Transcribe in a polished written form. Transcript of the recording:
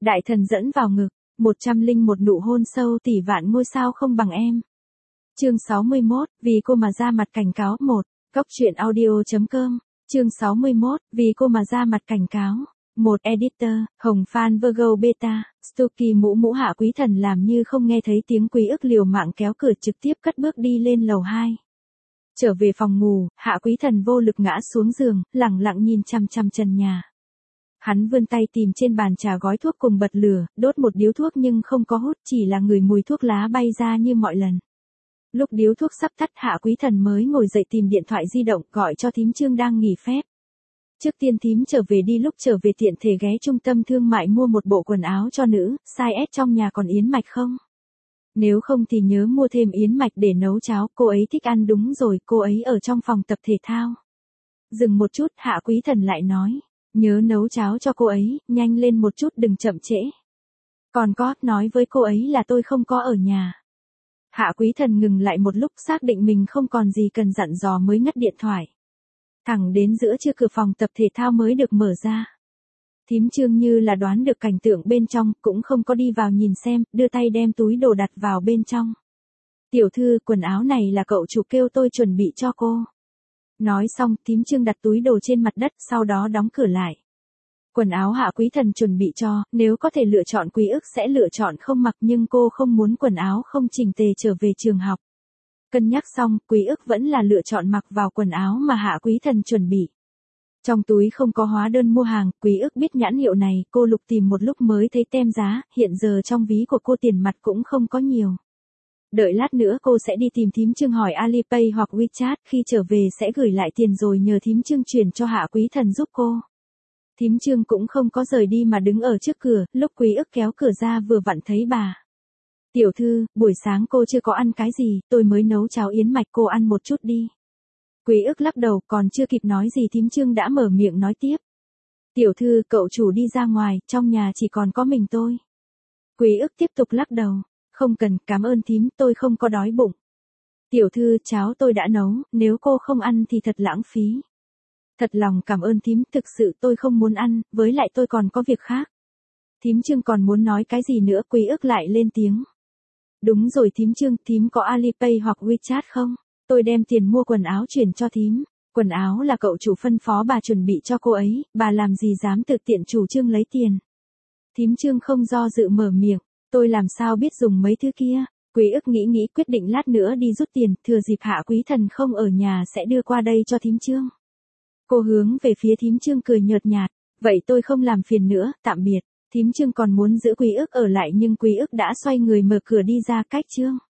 Đại thần dẫn vào ngực, 101 nụ hôn sâu tỷ vạn ngôi sao không bằng em. Chương 61, vì cô mà ra mặt cảnh cáo 1, Góc truyện audio.com, chương 61, vì cô mà ra mặt cảnh cáo. Một editor, Hồng Phan Virgo Beta, Stucky mũ Hạ Quý Thần làm như không nghe thấy tiếng Quý Ức liều mạng kéo cửa trực tiếp cất bước đi lên lầu 2. Trở về phòng ngủ, Hạ Quý Thần vô lực ngã xuống giường, lẳng lặng nhìn chằm chằm trần nhà. Hắn vươn tay tìm trên bàn trà gói thuốc cùng bật lửa, đốt một điếu thuốc nhưng không có hút, chỉ là ngửi mùi thuốc lá bay ra như mọi lần. Lúc điếu thuốc sắp tắt, Hạ Quý Thần mới ngồi dậy tìm điện thoại di động gọi cho thím Trương đang nghỉ phép. Trước tiên thím trở về đi, lúc trở về tiện thể ghé trung tâm thương mại mua một bộ quần áo cho nữ, size S trong nhà còn yến mạch không? Nếu không thì nhớ mua thêm yến mạch để nấu cháo, cô ấy thích ăn. Đúng rồi, cô ấy ở trong phòng tập thể thao. Dừng một chút, Hạ Quý Thần lại nói, nhớ nấu cháo cho cô ấy, nhanh lên một chút đừng chậm trễ. Còn có, nói với cô ấy là tôi không có ở nhà. Hạ Quý Thần ngừng lại một lúc, xác định mình không còn gì cần dặn dò mới ngắt điện thoại. Thẳng đến giữa trưa cửa phòng tập thể thao mới được mở ra. Thím Trương như là đoán được cảnh tượng bên trong, cũng không có đi vào nhìn xem, đưa tay đem túi đồ đặt vào bên trong. Tiểu thư, quần áo này là cậu chủ kêu tôi chuẩn bị cho cô. Nói xong, thím Trương đặt túi đồ trên mặt đất, sau đó đóng cửa lại. Quần áo Hạ Quý Thần chuẩn bị cho, nếu có thể lựa chọn Quý Ức sẽ lựa chọn không mặc, nhưng cô không muốn quần áo không chỉnh tề trở về trường học. Cân nhắc xong, Quý Ức vẫn là lựa chọn mặc vào quần áo mà Hạ Quý Thần chuẩn bị. Trong túi không có hóa đơn mua hàng, Quý Ức biết nhãn hiệu này, cô lục tìm một lúc mới thấy tem giá, hiện giờ trong ví của cô tiền mặt cũng không có nhiều. Đợi lát nữa cô sẽ đi tìm thím Trương hỏi Alipay hoặc WeChat, khi trở về sẽ gửi lại tiền rồi nhờ thím Trương chuyển cho Hạ Quý Thần giúp cô. Thím Trương cũng không có rời đi mà đứng ở trước cửa, lúc Quý Ức kéo cửa ra vừa vặn thấy bà. Tiểu thư, buổi sáng cô chưa có ăn cái gì, tôi mới nấu cháo yến mạch, cô ăn một chút đi. Quý Ức lắc đầu, còn chưa kịp nói gì thím Trương đã mở miệng nói tiếp. Tiểu thư, cậu chủ đi ra ngoài, trong nhà chỉ còn có mình tôi. Quý Ức tiếp tục lắc đầu, không cần, cảm ơn thím, tôi không có đói bụng. Tiểu thư, cháo tôi đã nấu, nếu cô không ăn thì thật lãng phí. Thật lòng cảm ơn thím, thực sự tôi không muốn ăn, với lại tôi còn có việc khác. Thím Trương còn muốn nói cái gì nữa, Quý Ức lại lên tiếng. Đúng rồi thím Trương, thím có Alipay hoặc WeChat không? Tôi đem tiền mua quần áo chuyển cho thím. Quần áo là cậu chủ phân phó bà chuẩn bị cho cô ấy, bà làm gì dám tự tiện chủ trương lấy tiền. Thím Trương không do dự mở miệng, tôi làm sao biết dùng mấy thứ kia. Quý Ức nghĩ quyết định lát nữa đi rút tiền, thừa dịp Hạ Quý Thần không ở nhà sẽ đưa qua đây cho thím Trương. Cô hướng về phía thím Trương cười nhợt nhạt, vậy tôi không làm phiền nữa, tạm biệt. Thím Trương còn muốn giữ Quý Ức ở lại nhưng Quý Ức đã xoay người mở cửa đi ra cách Trương.